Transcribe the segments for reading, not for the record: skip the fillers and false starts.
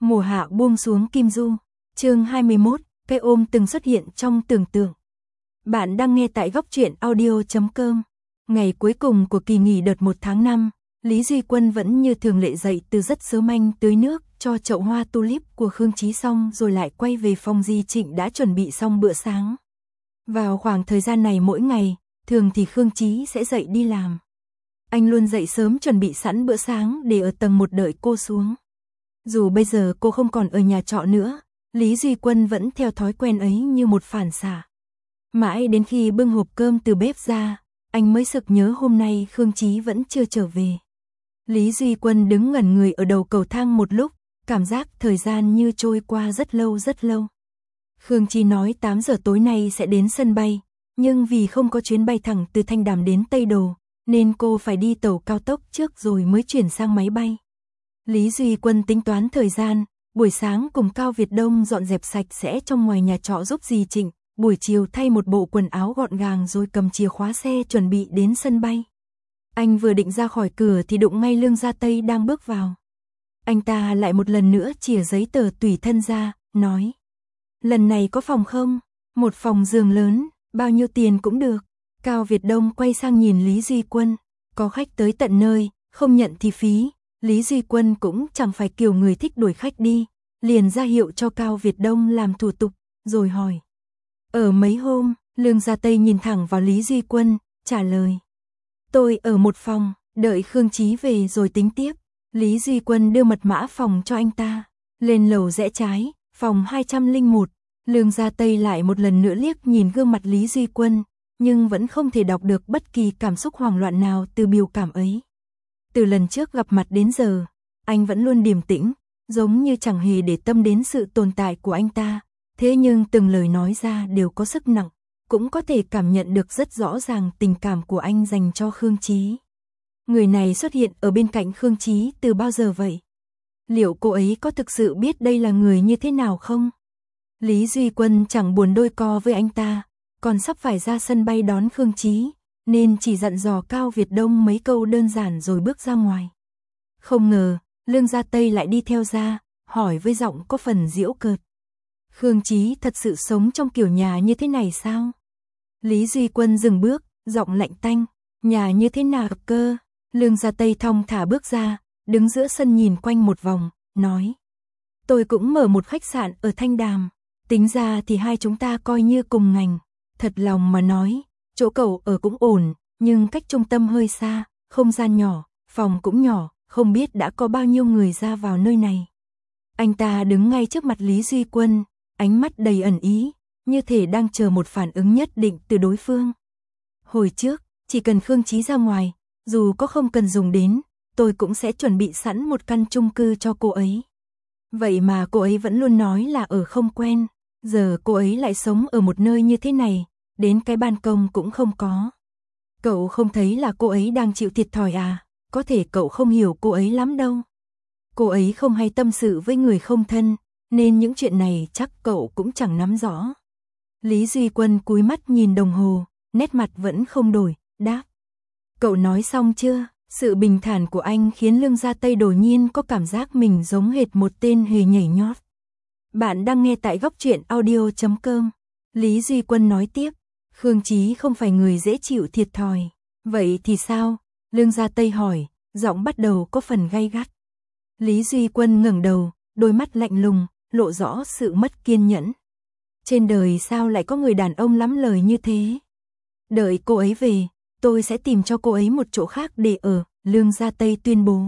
Mùa hạ buông xuống Kim Du. Chương 21, cái ôm từng xuất hiện trong tưởng tượng. Bạn đang nghe tại góc truyện audio.com. Ngày cuối cùng của kỳ nghỉ đợt 1 tháng 5, Lý Duy Quân vẫn như thường lệ dậy từ rất sớm, anh tưới nước cho chậu hoa tulip của Khương Chí xong rồi lại quay về phòng Di Trịnh đã chuẩn bị xong bữa sáng. Vào khoảng thời gian này mỗi ngày, thường thì Khương Chí sẽ dậy đi làm. Anh luôn dậy sớm chuẩn bị sẵn bữa sáng để ở tầng 1 đợi cô xuống. Dù bây giờ cô không còn ở nhà trọ nữa, Lý Duy Quân vẫn theo thói quen ấy như một phản xạ. Mãi đến khi bưng hộp cơm từ bếp ra, anh mới sực nhớ hôm nay Khương Chí vẫn chưa trở về. Lý Duy Quân đứng ngẩn người ở đầu cầu thang một lúc, cảm giác thời gian như trôi qua rất lâu rất lâu. Khương Chí nói 8 giờ tối nay sẽ đến sân bay, nhưng vì không có chuyến bay thẳng từ Thanh Đàm đến Tây Đồ, nên cô phải đi tàu cao tốc trước rồi mới chuyển sang máy bay. Lý Duy Quân tính toán thời gian, buổi sáng cùng Cao Việt Đông dọn dẹp sạch sẽ trong ngoài nhà trọ giúp Di Trịnh, buổi chiều thay một bộ quần áo gọn gàng rồi cầm chìa khóa xe chuẩn bị đến sân bay. Anh vừa định ra khỏi cửa thì đụng ngay Lương Gia Tây đang bước vào. Anh ta lại một lần nữa chìa giấy tờ tùy thân ra, nói: "Lần này có phòng không? Một phòng giường lớn, bao nhiêu tiền cũng được." Cao Việt Đông quay sang nhìn Lý Duy Quân, có khách tới tận nơi, không nhận thì phí. Lý Duy Quân cũng chẳng phải kiểu người thích đuổi khách đi, liền ra hiệu cho Cao Việt Đông làm thủ tục, rồi hỏi: "Ở mấy hôm?" Lương Gia Tây nhìn thẳng vào Lý Duy Quân, trả lời: "Tôi ở một phòng, đợi Khương Chí về rồi tính tiếp." Lý Duy Quân đưa mật mã phòng cho anh ta, lên lầu rẽ trái, phòng 201. Lương Gia Tây lại một lần nữa liếc nhìn gương mặt Lý Duy Quân, nhưng vẫn không thể đọc được bất kỳ cảm xúc hoảng loạn nào từ biểu cảm ấy. Từ lần trước gặp mặt đến giờ, anh vẫn luôn điềm tĩnh, giống như chẳng hề để tâm đến sự tồn tại của anh ta, thế nhưng từng lời nói ra đều có sức nặng, cũng có thể cảm nhận được rất rõ ràng tình cảm của anh dành cho Khương Chí. Người này xuất hiện ở bên cạnh Khương Chí từ bao giờ vậy? Liệu cô ấy có thực sự biết đây là người như thế nào không? Lý Duy Quân chẳng buồn đôi co với anh ta, còn sắp phải ra sân bay đón Khương Chí, nên chỉ dặn dò Cao Việt Đông mấy câu đơn giản rồi bước ra ngoài. Không ngờ, Lương Gia Tây lại đi theo ra, hỏi với giọng có phần giễu cợt: "Khương Chí thật sự sống trong kiểu nhà như thế này sao?" Lý Duy Quân dừng bước, giọng lạnh tanh: "Nhà như thế nào cơ?" Lương Gia Tây thong thả bước ra, đứng giữa sân nhìn quanh một vòng, nói: "Tôi cũng mở một khách sạn ở Thanh Đàm, tính ra thì hai chúng ta coi như cùng ngành. Thật lòng mà nói, chỗ cậu ở cũng ổn, nhưng cách trung tâm hơi xa, không gian nhỏ, phòng cũng nhỏ, không biết đã có bao nhiêu người ra vào nơi này." Anh ta đứng ngay trước mặt Lý Duy Quân, ánh mắt đầy ẩn ý, như thể đang chờ một phản ứng nhất định từ đối phương. "Hồi trước, chỉ cần Khương Chí ra ngoài, dù có không cần dùng đến, tôi cũng sẽ chuẩn bị sẵn một căn chung cư cho cô ấy. Vậy mà cô ấy vẫn luôn nói là ở không quen, giờ cô ấy lại sống ở một nơi như thế này, đến cái ban công cũng không có. Cậu không thấy là cô ấy đang chịu thiệt thòi à? Có thể cậu không hiểu cô ấy lắm đâu. Cô ấy không hay tâm sự với người không thân, nên những chuyện này chắc cậu cũng chẳng nắm rõ." Lý Duy Quân cúi mắt nhìn đồng hồ, nét mặt vẫn không đổi, đáp: "Cậu nói xong chưa?" Sự bình thản của anh khiến Lương Gia Tây đột nhiên có cảm giác mình giống hệt một tên hề nhảy nhót. Bạn đang nghe tại góc truyện audio.com. Lý Duy Quân nói tiếp: "Khương Chí không phải người dễ chịu thiệt thòi." "Vậy thì sao?" Lương Gia Tây hỏi, giọng bắt đầu có phần gay gắt. Lý Duy Quân ngẩng đầu, đôi mắt lạnh lùng, lộ rõ sự mất kiên nhẫn. "Trên đời sao lại có người đàn ông lắm lời như thế? Đợi cô ấy về, tôi sẽ tìm cho cô ấy một chỗ khác để ở." Lương Gia Tây tuyên bố.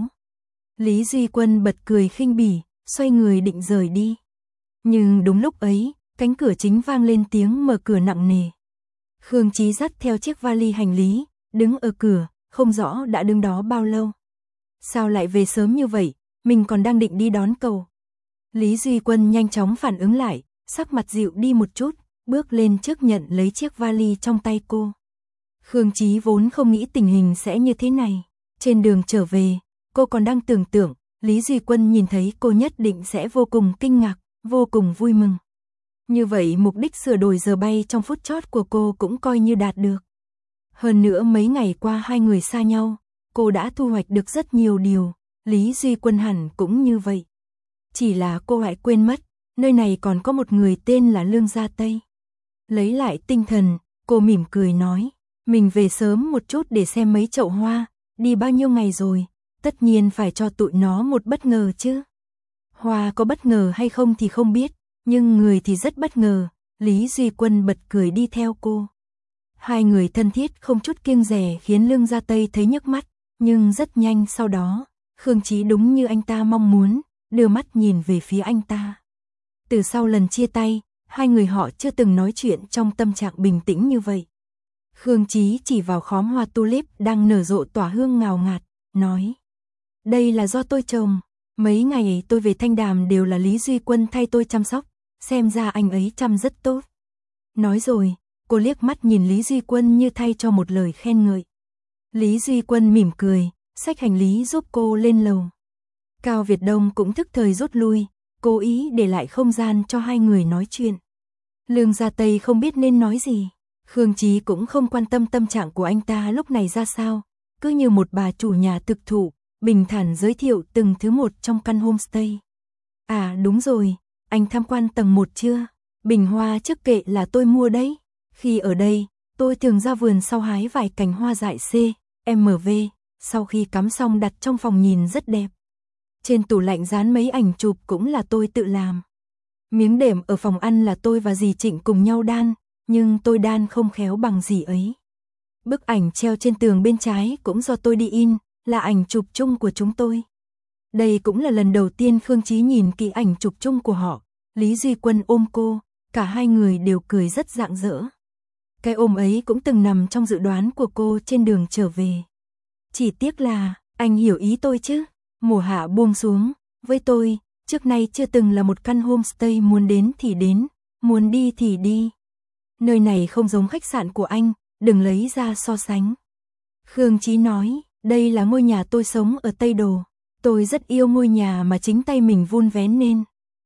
Lý Duy Quân bật cười khinh bỉ, xoay người định rời đi. Nhưng đúng lúc ấy, cánh cửa chính vang lên tiếng mở cửa nặng nề. Khương Chí dắt theo chiếc vali hành lý, đứng ở cửa, không rõ đã đứng đó bao lâu. "Sao lại về sớm như vậy, mình còn đang định đi đón cậu." Lý Duy Quân nhanh chóng phản ứng lại, sắc mặt dịu đi một chút, bước lên trước nhận lấy chiếc vali trong tay cô. Khương Chí vốn không nghĩ tình hình sẽ như thế này. Trên đường trở về, cô còn đang tưởng tượng, Lý Duy Quân nhìn thấy cô nhất định sẽ vô cùng kinh ngạc, vô cùng vui mừng. Như vậy mục đích sửa đổi giờ bay trong phút chót của cô cũng coi như đạt được. Hơn nữa mấy ngày qua hai người xa nhau, cô đã thu hoạch được rất nhiều điều, Lý Duy Quân hẳn cũng như vậy. Chỉ là cô lại quên mất, nơi này còn có một người tên là Lương Gia Tây. Lấy lại tinh thần, cô mỉm cười nói, mình về sớm một chút để xem mấy chậu hoa, đi bao nhiêu ngày rồi, tất nhiên phải cho tụi nó một bất ngờ chứ. Hoa có bất ngờ hay không thì không biết, nhưng người thì rất bất ngờ. Lý Duy Quân bật cười đi theo cô. Hai người thân thiết không chút kiêng dè khiến Lương Gia Tây thấy nhức mắt, nhưng rất nhanh sau đó, Khương Chí đúng như anh ta mong muốn, đưa mắt nhìn về phía anh ta. Từ sau lần chia tay, hai người họ chưa từng nói chuyện trong tâm trạng bình tĩnh như vậy. Khương Chí chỉ vào khóm hoa tulip đang nở rộ tỏa hương ngào ngạt, nói: "Đây là do tôi trồng, mấy ngày tôi về Thanh Đàm đều là Lý Duy Quân thay tôi chăm sóc, xem ra anh ấy chăm rất tốt." Nói rồi, cô liếc mắt nhìn Lý Duy Quân như thay cho một lời khen ngợi. Lý Duy Quân mỉm cười, xách hành lý giúp cô lên lầu. Cao Việt Đông cũng thức thời rút lui, cố ý để lại không gian cho hai người nói chuyện. Lương Gia Tây không biết nên nói gì, Khương Chí cũng không quan tâm tâm trạng của anh ta lúc này ra sao, cứ như một bà chủ nhà thực thụ, bình thản giới thiệu từng thứ một trong căn homestay. À đúng rồi, anh tham quan tầng 1 chưa? Bình hoa trước kệ là tôi mua đấy. Khi ở đây, tôi thường ra vườn sau hái vài cành hoa dại C, MV, sau khi cắm xong đặt trong phòng nhìn rất đẹp. Trên tủ lạnh dán mấy ảnh chụp cũng là tôi tự làm. Miếng đệm ở phòng ăn là tôi và dì Trịnh cùng nhau đan, nhưng tôi đan không khéo bằng dì ấy. Bức ảnh treo trên tường bên trái cũng do tôi đi in, là ảnh chụp chung của chúng tôi. Đây cũng là lần đầu tiên Khương Chí nhìn kỹ ảnh chụp chung của họ. Lý Duy Quân ôm cô, cả hai người đều cười rất rạng rỡ. Cái ôm ấy cũng từng nằm trong dự đoán của cô trên đường trở về. Chỉ tiếc là, anh hiểu ý tôi chứ, mùa hạ buông xuống, với tôi, trước nay chưa từng là một căn homestay muốn đến thì đến, muốn đi thì đi. Nơi này không giống khách sạn của anh, đừng lấy ra so sánh. Khương Chí nói, đây là ngôi nhà tôi sống ở Tây Đồ, tôi rất yêu ngôi nhà mà chính tay mình vun vén nên.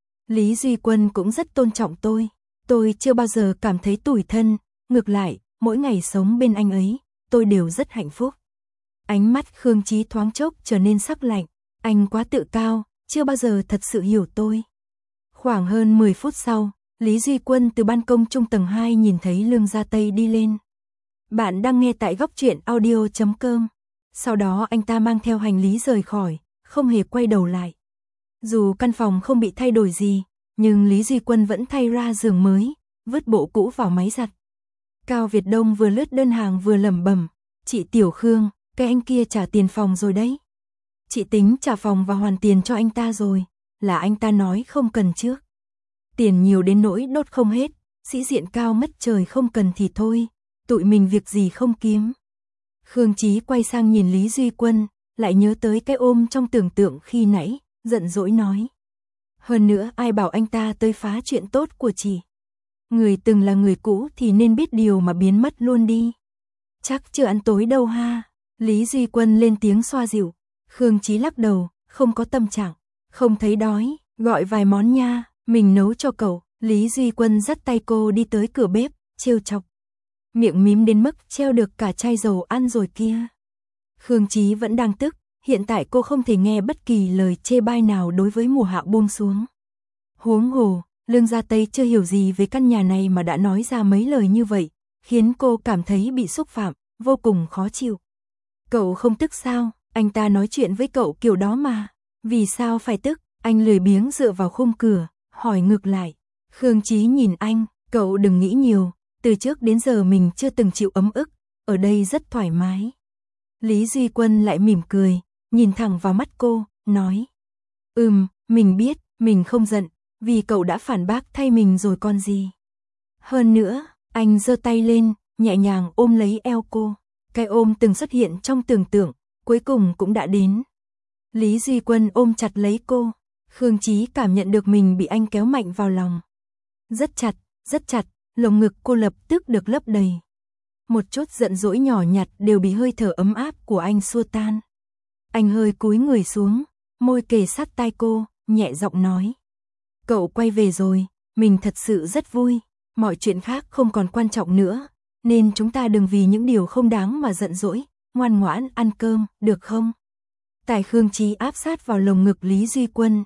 Lý Duy Quân cũng rất tôn trọng tôi chưa bao giờ cảm thấy tủi thân, ngược lại, mỗi ngày sống bên anh ấy, tôi đều rất hạnh phúc. Ánh mắt Khương Chí thoáng chốc trở nên sắc lạnh, anh quá tự cao, chưa bao giờ thật sự hiểu tôi. Khoảng hơn 10 phút sau, Lý Duy Quân từ ban công trung tầng 2 nhìn thấy Lương Gia Tây đi lên. Bạn đang nghe tại góc truyện audio.com. Sau đó anh ta mang theo hành lý rời khỏi, không hề quay đầu lại. Dù căn phòng không bị thay đổi gì, nhưng Lý Duy Quân vẫn thay ra giường mới, vứt bộ cũ vào máy giặt. Cao Việt Đông vừa lướt đơn hàng vừa lẩm bẩm, chị Tiểu Khương, cái anh kia trả tiền phòng rồi đấy. Chị tính trả phòng và hoàn tiền cho anh ta rồi, là anh ta nói không cần trước. Tiền nhiều đến nỗi đốt không hết, sĩ diện cao mất trời không cần thì thôi, tụi mình việc gì không kiếm. Khương Chí quay sang nhìn Lý Duy Quân, lại nhớ tới cái ôm trong tưởng tượng khi nãy, giận dỗi nói. Hơn nữa ai bảo anh ta tới phá chuyện tốt của chị. Người từng là người cũ thì nên biết điều mà biến mất luôn đi. Chắc chưa ăn tối đâu ha. Lý Duy Quân lên tiếng xoa dịu. Khương Chí lắc đầu, không có tâm trạng, không thấy đói, gọi vài món nha, mình nấu cho cậu. Lý Duy Quân dắt tay cô đi tới cửa bếp, trêu chọc. Miệng mím đến mức treo được cả chai dầu ăn rồi kia. Khương Chí vẫn đang tức, hiện tại cô không thể nghe bất kỳ lời chê bai nào đối với mùa hạ buông xuống. Huống hồ, Lương Gia Tây chưa hiểu gì về căn nhà này mà đã nói ra mấy lời như vậy, khiến cô cảm thấy bị xúc phạm, vô cùng khó chịu. Cậu không tức sao? Anh ta nói chuyện với cậu kiểu đó mà. Vì sao phải tức? Anh lười biếng dựa vào khung cửa, hỏi ngược lại. Khương Chí nhìn anh, cậu đừng nghĩ nhiều, từ trước đến giờ mình chưa từng chịu ấm ức, ở đây rất thoải mái. Lý Duy Quân lại mỉm cười, nhìn thẳng vào mắt cô, nói. Mình biết, mình không giận, vì cậu đã phản bác thay mình rồi còn gì. Hơn nữa, anh giơ tay lên, nhẹ nhàng ôm lấy eo cô. Cái ôm từng xuất hiện trong tưởng tượng, cuối cùng cũng đã đến. Lý Duy Quân ôm chặt lấy cô, Khương Chí cảm nhận được mình bị anh kéo mạnh vào lòng. Rất chặt, lồng ngực cô lập tức được lấp đầy. Một chút giận dỗi nhỏ nhặt đều bị hơi thở ấm áp của anh xua tan. Anh hơi cúi người xuống, môi kề sát tai cô, nhẹ giọng nói. Cậu quay về rồi, mình thật sự rất vui, mọi chuyện khác không còn quan trọng nữa, nên chúng ta đừng vì những điều không đáng mà giận dỗi, ngoan ngoãn ăn cơm, được không? Tài Khương Chí áp sát vào lồng ngực Lý Duy Quân,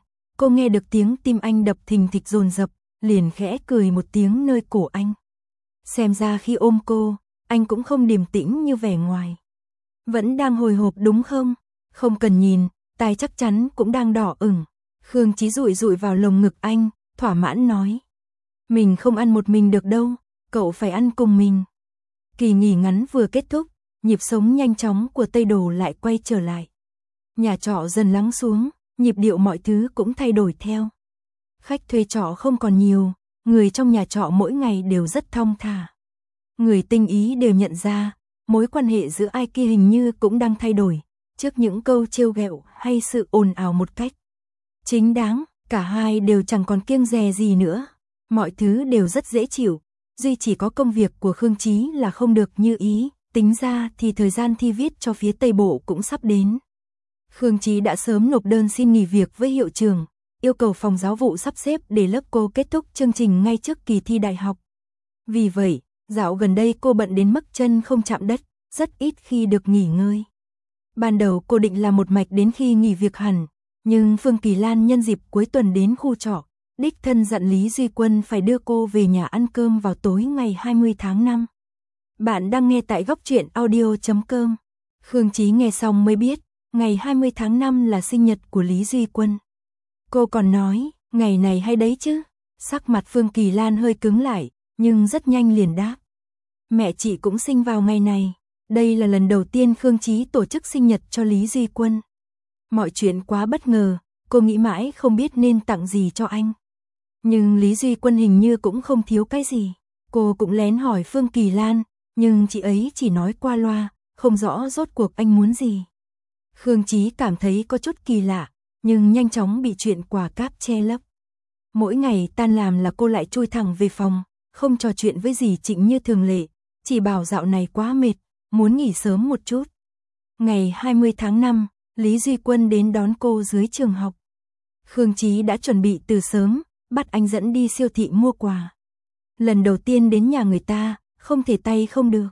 Cô nghe được tiếng tim anh đập thình thịch dồn dập, liền khẽ cười một tiếng nơi cổ anh. Xem ra khi ôm cô, anh cũng không điềm tĩnh như vẻ ngoài. Vẫn đang hồi hộp đúng không? Không cần nhìn, tai chắc chắn cũng đang đỏ ửng. Khương Chí dụi dụi vào lồng ngực anh, thỏa mãn nói. Mình không ăn một mình được đâu, cậu phải ăn cùng mình. Kỳ nghỉ ngắn vừa kết thúc, nhịp sống nhanh chóng của Tây Đồ lại quay trở lại. Nhà trọ dần lắng xuống, nhịp điệu mọi thứ cũng thay đổi theo. Khách thuê trọ không còn nhiều, người trong nhà trọ mỗi ngày đều rất thong thả. Người tinh ý đều nhận ra, mối quan hệ giữa ai kia hình như cũng đang thay đổi, trước những câu trêu ghẹo hay sự ồn ào một cách chính đáng, cả hai đều chẳng còn kiêng dè gì nữa. Mọi thứ đều rất dễ chịu, duy chỉ có công việc của Khương Chí là không được như ý, tính ra thì thời gian thi viết cho phía Tây Bộ cũng sắp đến. Khương Chí đã sớm nộp đơn xin nghỉ việc với hiệu trưởng, yêu cầu phòng giáo vụ sắp xếp để lớp cô kết thúc chương trình ngay trước kỳ thi đại học. Vì vậy, dạo gần đây cô bận đến mức chân không chạm đất, rất ít khi được nghỉ ngơi. Ban đầu cô định làm một mạch đến khi nghỉ việc hẳn, nhưng Phương Kỳ Lan nhân dịp cuối tuần đến khu trọ, đích thân dặn Lý Duy Quân phải đưa cô về nhà ăn cơm vào tối ngày 20 tháng 5. Bạn đang nghe tại góc truyện audio.com. Khương Chí nghe xong mới biết, ngày 20 tháng 5 là sinh nhật của Lý Duy Quân. Cô còn nói, ngày này hay đấy chứ. Sắc mặt Phương Kỳ Lan hơi cứng lại, nhưng rất nhanh liền đáp. Mẹ chị cũng sinh vào ngày này. Đây là lần đầu tiên Khương Chí tổ chức sinh nhật cho Lý Duy Quân. Mọi chuyện quá bất ngờ, cô nghĩ mãi không biết nên tặng gì cho anh. Nhưng Lý Duy Quân hình như cũng không thiếu cái gì. Cô cũng lén hỏi Phương Kỳ Lan, nhưng chị ấy chỉ nói qua loa, không rõ rốt cuộc anh muốn gì. Khương Chí cảm thấy có chút kỳ lạ, nhưng nhanh chóng bị chuyện quà cáp che lấp. Mỗi ngày tan làm là cô lại chui thẳng về phòng, không trò chuyện với dì Trịnh như thường lệ, chỉ bảo dạo này quá mệt, muốn nghỉ sớm một chút. Ngày 20 tháng 5, Lý Duy Quân đến đón cô dưới trường học. Khương Chí đã chuẩn bị từ sớm, bắt anh dẫn đi siêu thị mua quà. Lần đầu tiên đến nhà người ta, không thể tay không được.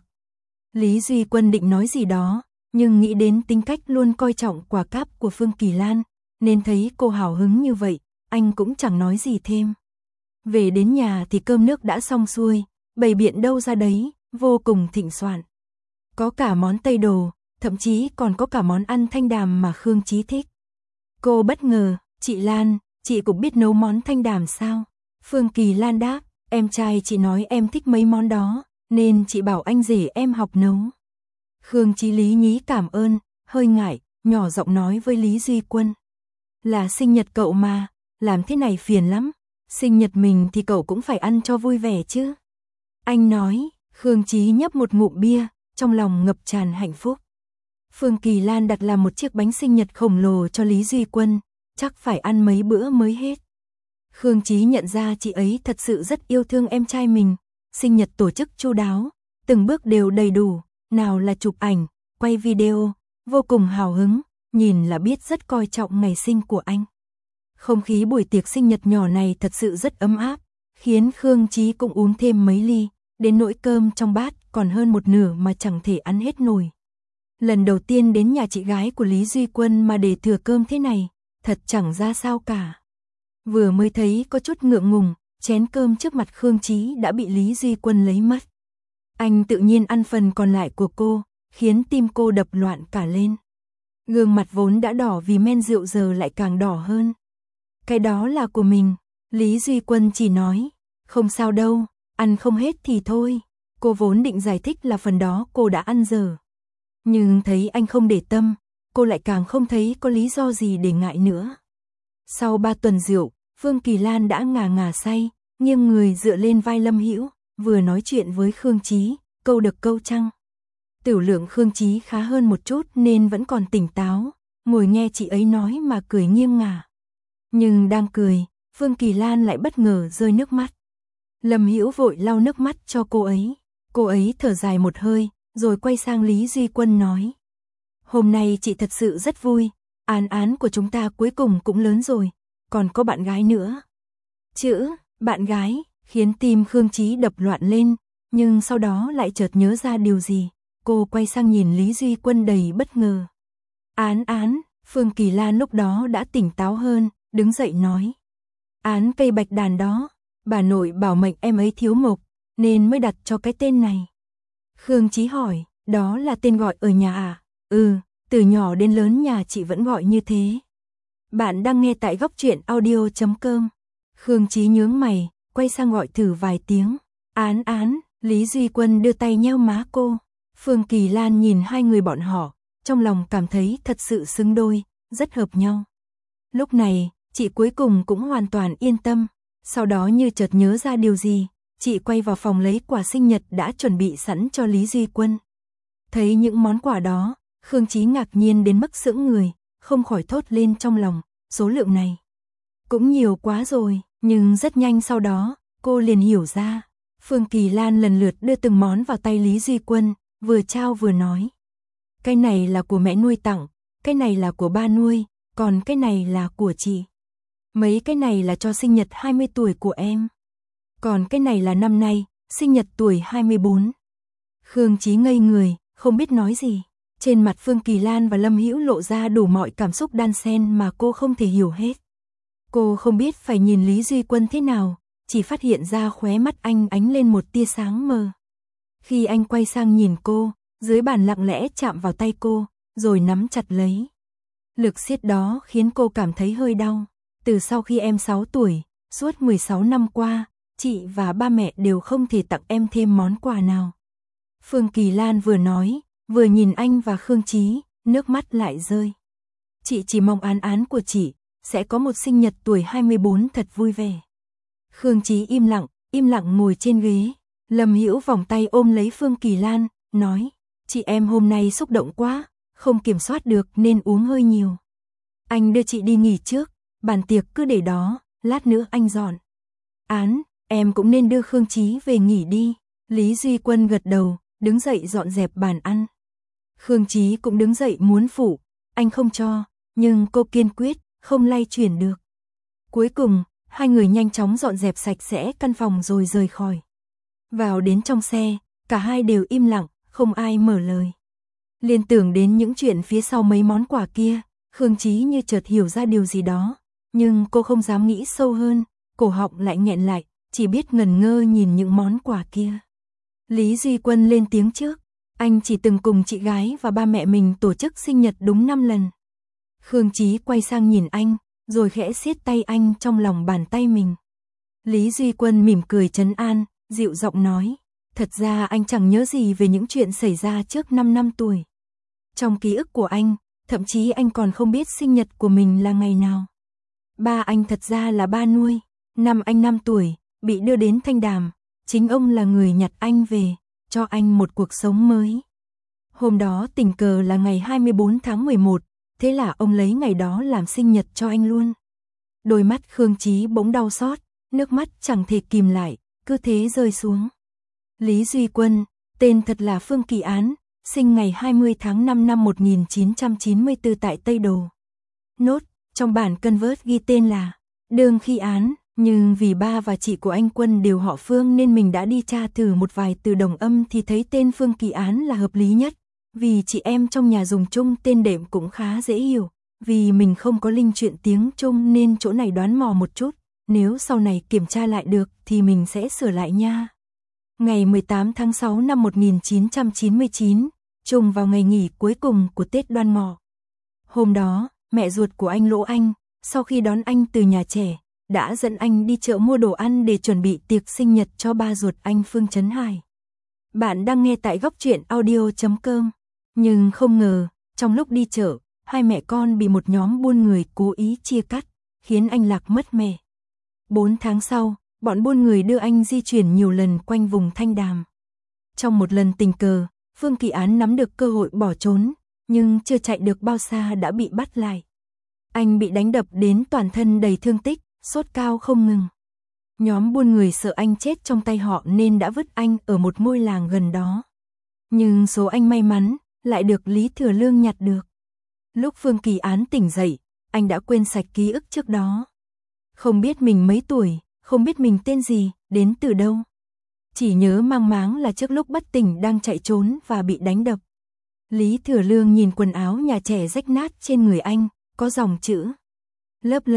Lý Duy Quân định nói gì đó, nhưng nghĩ đến tính cách luôn coi trọng quà cáp của Phương Kỳ Lan, nên thấy cô hào hứng như vậy, anh cũng chẳng nói gì thêm. Về đến nhà thì cơm nước đã xong xuôi, bày biện đâu ra đấy, vô cùng thịnh soạn. Có cả món Tây Đồ, thậm chí còn có cả món ăn thanh đàm mà Khương Chí thích. Cô bất ngờ, chị Lan, chị cũng biết nấu món thanh đàm sao? Phương Kỳ Lan đáp, em trai chị nói em thích mấy món đó, nên chị bảo anh rể em học nấu. Khương Chí lý nhí cảm ơn, hơi ngại, nhỏ giọng nói với Lý Duy Quân. Là sinh nhật cậu mà, làm thế này phiền lắm, sinh nhật mình thì cậu cũng phải ăn cho vui vẻ chứ. Anh nói, Khương Chí nhấp một ngụm bia, trong lòng ngập tràn hạnh phúc. Phương Kỳ Lan đặt làm một chiếc bánh sinh nhật khổng lồ cho Lý Duy Quân, chắc phải ăn mấy bữa mới hết. Khương Chí nhận ra chị ấy thật sự rất yêu thương em trai mình, sinh nhật tổ chức chu đáo, từng bước đều đầy đủ, nào là chụp ảnh, quay video, vô cùng hào hứng, nhìn là biết rất coi trọng ngày sinh của anh. Không khí buổi tiệc sinh nhật nhỏ này thật sự rất ấm áp, khiến Khương Chí cũng uống thêm mấy ly, đến nỗi cơm trong bát còn hơn một nửa mà chẳng thể ăn hết nổi. Lần đầu tiên đến nhà chị gái của Lý Duy Quân mà để thừa cơm thế này, thật chẳng ra sao cả. Vừa mới thấy có chút ngượng ngùng, chén cơm trước mặt Khương Chí đã bị Lý Duy Quân lấy mất. Anh tự nhiên ăn phần còn lại của cô, khiến tim cô đập loạn cả lên. Gương mặt vốn đã đỏ vì men rượu giờ lại càng đỏ hơn. Cái đó là của mình, Lý Duy Quân chỉ nói, không sao đâu, ăn không hết thì thôi. Cô vốn định giải thích là phần đó cô đã ăn dở. Nhưng thấy anh không để tâm, cô lại càng không thấy có lý do gì để ngại nữa. Sau 3 tuần rượu, Phương Kỳ Lan đã ngà ngà say, nghiêng người dựa lên vai Lâm Hữu, vừa nói chuyện với Khương Chí, câu được câu trăng. Tiểu lượng Khương Chí khá hơn một chút nên vẫn còn tỉnh táo, ngồi nghe chị ấy nói mà cười nghiêng ngả. Nhưng đang cười, Phương Kỳ Lan lại bất ngờ rơi nước mắt. Lâm Hữu vội lau nước mắt cho cô ấy thở dài một hơi, rồi quay sang Lý Duy Quân nói. Hôm nay chị thật sự rất vui, Án của chúng ta cuối cùng cũng lớn rồi, còn có bạn gái nữa. Chữ, bạn gái, khiến tim Khương Chí đập loạn lên, nhưng sau đó lại chợt nhớ ra điều gì, cô quay sang nhìn Lý Duy Quân đầy bất ngờ. Phương Kỳ Lan lúc đó đã tỉnh táo hơn, đứng dậy nói. Án cây bạch đàn đó, bà nội bảo mệnh em ấy thiếu mộc, nên mới đặt cho cái tên này. Khương Chí hỏi, đó là tên gọi ở nhà à? Ừ, từ nhỏ đến lớn nhà chị vẫn gọi như thế. Bạn đang nghe tại góc truyện audio.com. Khương Chí nhướng mày, quay sang gọi thử vài tiếng. Án, Lý Duy Quân đưa tay nheo má cô. Phương Kỳ Lan nhìn hai người bọn họ, trong lòng cảm thấy thật sự xứng đôi, rất hợp nhau. Lúc này, chị cuối cùng cũng hoàn toàn yên tâm. Sau đó như chợt nhớ ra điều gì, chị quay vào phòng lấy quà sinh nhật đã chuẩn bị sẵn cho Lý Duy Quân. Thấy những món quà đó, Khương Chí ngạc nhiên đến mức sững người, không khỏi thốt lên trong lòng, số lượng này cũng nhiều quá rồi, nhưng rất nhanh sau đó, cô liền hiểu ra. Phương Kỳ Lan lần lượt đưa từng món vào tay Lý Duy Quân, vừa trao vừa nói. Cái này là của mẹ nuôi tặng, cái này là của ba nuôi, còn cái này là của chị. Mấy cái này là cho sinh nhật 20 tuổi của em. Còn cái này là năm nay, sinh nhật tuổi 24. Khương Chí ngây người, không biết nói gì. Trên mặt Phương Kỳ Lan và Lâm Hữu lộ ra đủ mọi cảm xúc đan xen mà cô không thể hiểu hết. Cô không biết phải nhìn Lý Duy Quân thế nào, chỉ phát hiện ra khóe mắt anh ánh lên một tia sáng mờ. Khi anh quay sang nhìn cô, dưới bàn lặng lẽ chạm vào tay cô, rồi nắm chặt lấy. Lực siết đó khiến cô cảm thấy hơi đau. Từ sau khi em 6 tuổi, suốt 16 năm qua, chị và ba mẹ đều không thể tặng em thêm món quà nào. Phương Kỳ Lan vừa nói, vừa nhìn anh và Khương Chí, nước mắt lại rơi. Chị chỉ mong án của chị sẽ có một sinh nhật tuổi 24 thật vui vẻ. Khương Chí im lặng ngồi trên ghế. Lâm Hữu vòng tay ôm lấy Phương Kỳ Lan, nói, chị em hôm nay xúc động quá, không kiểm soát được nên uống hơi nhiều. Anh đưa chị đi nghỉ trước, bàn tiệc cứ để đó, lát nữa anh dọn. Em cũng nên đưa Khương Chí về nghỉ đi. Lý Duy Quân gật đầu, đứng dậy dọn dẹp bàn ăn. Khương Chí cũng đứng dậy muốn phụ, anh không cho, nhưng cô kiên quyết, không lay chuyển được. Cuối cùng, hai người nhanh chóng dọn dẹp sạch sẽ căn phòng rồi rời khỏi. Vào đến trong xe, cả hai đều im lặng, không ai mở lời. Liên tưởng đến những chuyện phía sau mấy món quà kia, Khương Chí như chợt hiểu ra điều gì đó, nhưng cô không dám nghĩ sâu hơn, cổ họng lại nghẹn lại, chỉ biết ngần ngơ nhìn những món quà kia. Lý Duy Quân lên tiếng trước, anh chỉ từng cùng chị gái và ba mẹ mình tổ chức sinh nhật đúng 5 lần. Khương Chí quay sang nhìn anh, rồi khẽ siết tay anh trong lòng bàn tay mình. Lý Duy Quân mỉm cười trấn an, dịu giọng nói, thật ra anh chẳng nhớ gì về những chuyện xảy ra trước 5 năm tuổi. Trong ký ức của anh, thậm chí anh còn không biết sinh nhật của mình là ngày nào. Ba anh thật ra là ba nuôi, năm anh 5 tuổi, bị đưa đến Thanh Đàm, chính ông là người nhặt anh về, cho anh một cuộc sống mới. Hôm đó tình cờ là ngày 24 tháng 11, thế là ông lấy ngày đó làm sinh nhật cho anh luôn. Đôi mắt Khương Chí bỗng đau xót, nước mắt chẳng thể kìm lại, cứ thế rơi xuống. Lý Duy Quân, tên thật là Phương Kỳ Án, sinh ngày 20 tháng 5 năm 1994 tại Tây Đồ. Nốt, trong bản Convert ghi tên là Đương Khi Án, nhưng vì ba và chị của anh Quân đều họ Phương nên mình đã đi tra thử một vài từ đồng âm thì thấy tên Phương Kỳ Án là hợp lý nhất. Vì chị em trong nhà dùng chung tên đệm cũng khá dễ hiểu, vì mình không có linh chuyện tiếng Trung nên chỗ này đoán mò một chút, nếu sau này kiểm tra lại được thì mình sẽ sửa lại nha. Ngày 18 tháng 6 năm 1999, trùng vào ngày nghỉ cuối cùng của Tết Đoan Ngọ. Hôm đó, mẹ ruột của anh Lỗ Anh, sau khi đón anh từ nhà trẻ, đã dẫn anh đi chợ mua đồ ăn để chuẩn bị tiệc sinh nhật cho ba ruột anh Phương Trấn Hải. Bạn đang nghe tại góc truyện audio.com. Nhưng không ngờ, trong lúc đi chợ, hai mẹ con bị một nhóm buôn người cố ý chia cắt, khiến anh lạc mất mẹ. 4 tháng sau, bọn buôn người đưa anh di chuyển nhiều lần quanh vùng Thanh Đàm. Trong một lần tình cờ, Phương Kỳ Án nắm được cơ hội bỏ trốn, nhưng chưa chạy được bao xa đã bị bắt lại. Anh bị đánh đập đến toàn thân đầy thương tích, sốt cao không ngừng. Nhóm buôn người sợ anh chết trong tay họ nên đã vứt anh ở một ngôi làng gần đó. Nhưng số anh may mắn, lại được Lý Thừa Lương nhặt được. Lúc Phương Kỳ Án tỉnh dậy, anh đã quên sạch ký ức trước đó. Không biết mình mấy tuổi, không biết mình tên gì, đến từ đâu. Chỉ nhớ mang máng là trước lúc bất tỉnh đang chạy trốn và bị đánh đập. Lý Thừa Lương nhìn quần áo nhà trẻ rách nát trên người anh, có dòng chữ lớp lớn,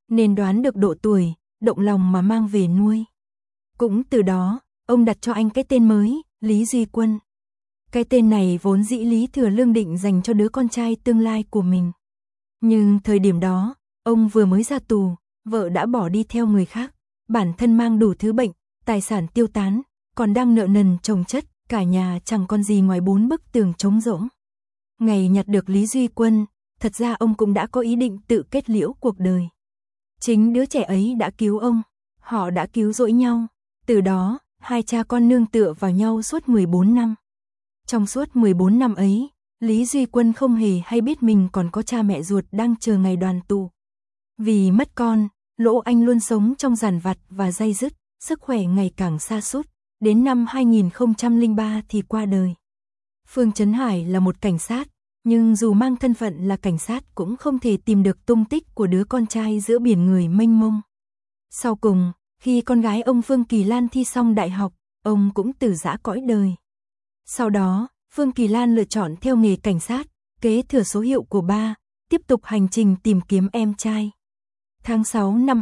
nên đoán được độ tuổi, động lòng mà mang về nuôi. Cũng từ đó, ông đặt cho anh cái tên mới, Lý Duy Quân. Cái tên này vốn dĩ Lý Thừa Lương định dành cho đứa con trai tương lai của mình. Nhưng thời điểm đó, ông vừa mới ra tù, vợ đã bỏ đi theo người khác, bản thân mang đủ thứ bệnh, tài sản tiêu tán, còn đang nợ nần chồng chất, cả nhà chẳng còn gì ngoài 4 bức tường trống rỗng. Ngày nhặt được Lý Duy Quân, thật ra ông cũng đã có ý định tự kết liễu cuộc đời. Chính đứa trẻ ấy đã cứu ông, họ đã cứu rỗi nhau, từ đó, hai cha con nương tựa vào nhau suốt 14 năm. Trong suốt 14 năm ấy, Lý Duy Quân không hề hay biết mình còn có cha mẹ ruột đang chờ ngày đoàn tụ. Vì mất con, Lỗ Anh luôn sống trong giàn vặt và day dứt, sức khỏe ngày càng sa sút, đến năm 2003 thì qua đời. Phương Chấn Hải là một cảnh sát, nhưng dù mang thân phận là cảnh sát cũng không thể tìm được tung tích của đứa con trai giữa biển người mênh mông. Sau cùng, khi con gái ông Phương Kỳ Lan thi xong đại học, ông cũng từ giã cõi đời. Sau đó, Phương Kỳ Lan lựa chọn theo nghề cảnh sát, kế thừa số hiệu của ba, tiếp tục hành trình tìm kiếm em trai. Tháng 6 năm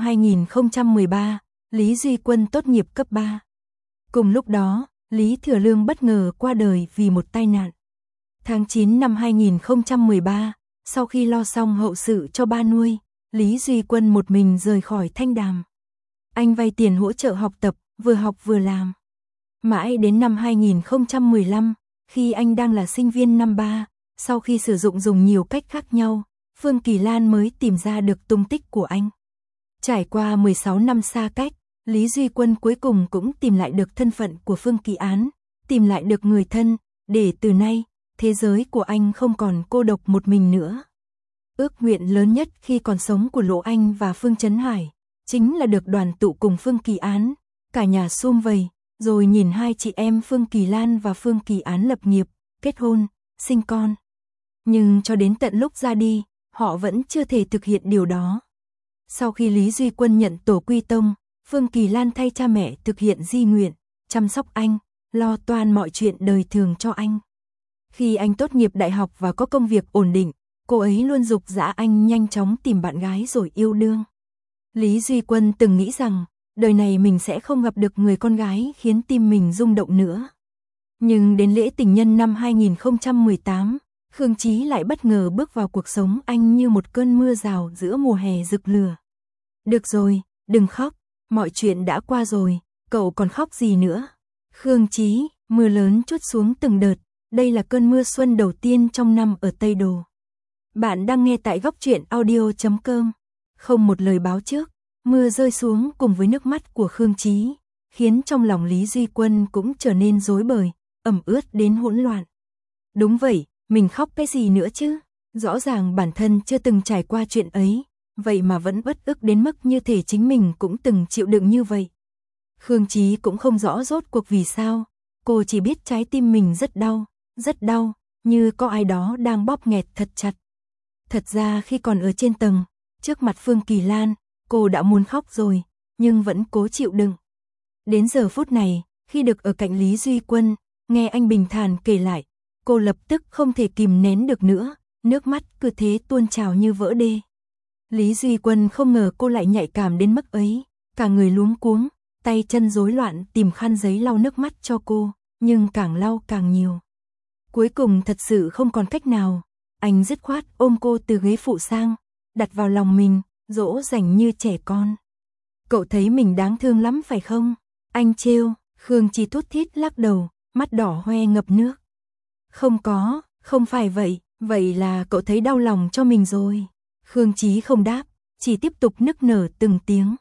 2013, Lý Duy Quân tốt nghiệp cấp 3. Cùng lúc đó, Lý Thừa Lương bất ngờ qua đời vì một tai nạn. Tháng 9 năm 2013, sau khi lo xong hậu sự cho ba nuôi, Lý Duy Quân một mình rời khỏi Thanh Đàm. Anh vay tiền hỗ trợ học tập, vừa học vừa làm. Mãi đến năm 2015, khi anh đang là sinh viên năm 3, sau khi sử dụng dùng nhiều cách khác nhau, Phương Kỳ Lan mới tìm ra được tung tích của anh. Trải qua 16 năm xa cách, Lý Duy Quân cuối cùng cũng tìm lại được thân phận của Phương Kỳ Án, tìm lại được người thân, để từ nay, thế giới của anh không còn cô độc một mình nữa. Ước nguyện lớn nhất khi còn sống của Lỗ Anh và Phương Chấn Hải, chính là được đoàn tụ cùng Phương Kỳ Án, cả nhà sum vầy, rồi nhìn hai chị em Phương Kỳ Lan và Phương Kỳ Án lập nghiệp, kết hôn, sinh con. Nhưng cho đến tận lúc ra đi, họ vẫn chưa thể thực hiện điều đó. Sau khi Lý Duy Quân nhận tổ quy tông, Phương Kỳ Lan thay cha mẹ thực hiện di nguyện, chăm sóc anh, lo toan mọi chuyện đời thường cho anh. Khi anh tốt nghiệp đại học và có công việc ổn định, cô ấy luôn giục giã anh nhanh chóng tìm bạn gái rồi yêu đương. Lý Duy Quân từng nghĩ rằng, đời này mình sẽ không gặp được người con gái khiến tim mình rung động nữa. Nhưng đến lễ tình nhân năm 2018, Khương Chí lại bất ngờ bước vào cuộc sống anh như một cơn mưa rào giữa mùa hè rực lửa. Được rồi, đừng khóc, mọi chuyện đã qua rồi, cậu còn khóc gì nữa? Khương Chí, mưa lớn trút xuống từng đợt, đây là cơn mưa xuân đầu tiên trong năm ở Tây Đồ. Bạn đang nghe tại góc truyện audio.com. Không một lời báo trước, mưa rơi xuống cùng với nước mắt của Khương Chí, khiến trong lòng Lý Duy Quân cũng trở nên rối bời, ẩm ướt đến hỗn loạn. Đúng vậy, mình khóc cái gì nữa chứ? Rõ ràng bản thân chưa từng trải qua chuyện ấy, vậy mà vẫn uất ức đến mức như thể chính mình cũng từng chịu đựng như vậy. Khương Chí cũng không rõ rốt cuộc vì sao, cô chỉ biết trái tim mình rất đau, như có ai đó đang bóp nghẹt thật chặt. Thật ra khi còn ở trên tầng, trước mặt Phương Kỳ Lan, cô đã muốn khóc rồi, nhưng vẫn cố chịu đựng. Đến giờ phút này, khi được ở cạnh Lý Duy Quân, nghe anh bình thản kể lại, cô lập tức không thể kìm nén được nữa, nước mắt cứ thế tuôn trào như vỡ đê. Lý Duy Quân không ngờ cô lại nhạy cảm đến mức ấy, cả người luống cuống, tay chân rối loạn tìm khăn giấy lau nước mắt cho cô, nhưng càng lau càng nhiều. Cuối cùng thật sự không còn cách nào, anh dứt khoát ôm cô từ ghế phụ sang, đặt vào lòng mình, dỗ dành như trẻ con. Cậu thấy mình đáng thương lắm phải không? Anh trêu. Khương Chí thút thít lắc đầu, mắt đỏ hoe ngập nước. Không có, không phải vậy, vậy là cậu thấy đau lòng cho mình rồi. Khương Chí không đáp, chỉ tiếp tục nức nở từng tiếng.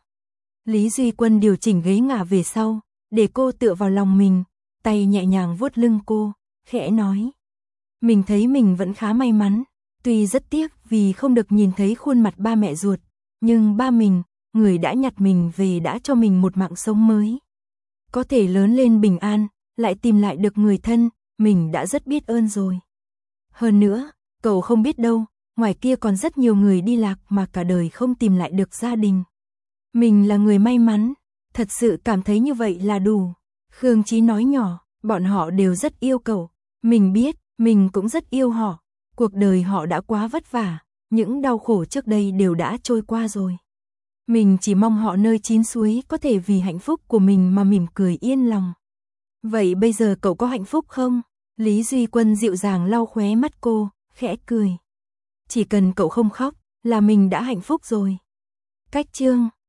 Lý Duy Quân điều chỉnh ghế ngả về sau, để cô tựa vào lòng mình, tay nhẹ nhàng vuốt lưng cô, khẽ nói. Mình thấy mình vẫn khá may mắn, tuy rất tiếc vì không được nhìn thấy khuôn mặt ba mẹ ruột, nhưng ba mình, người đã nhặt mình về đã cho mình một mạng sống mới. Có thể lớn lên bình an, lại tìm lại được người thân, mình đã rất biết ơn rồi. Hơn nữa, cậu không biết đâu, ngoài kia còn rất nhiều người đi lạc mà cả đời không tìm lại được gia đình. Mình là người may mắn, thật sự cảm thấy như vậy là đủ. Khương Chí nói nhỏ, bọn họ đều rất yêu cậu, mình biết, mình cũng rất yêu họ. Cuộc đời họ đã quá vất vả, những đau khổ trước đây đều đã trôi qua rồi. Mình chỉ mong họ nơi chín suối có thể vì hạnh phúc của mình mà mỉm cười yên lòng. Vậy bây giờ cậu có hạnh phúc không? Lý Duy Quân dịu dàng lau khóe mắt cô, khẽ cười. Chỉ cần cậu không khóc, là mình đã hạnh phúc rồi. Cách chương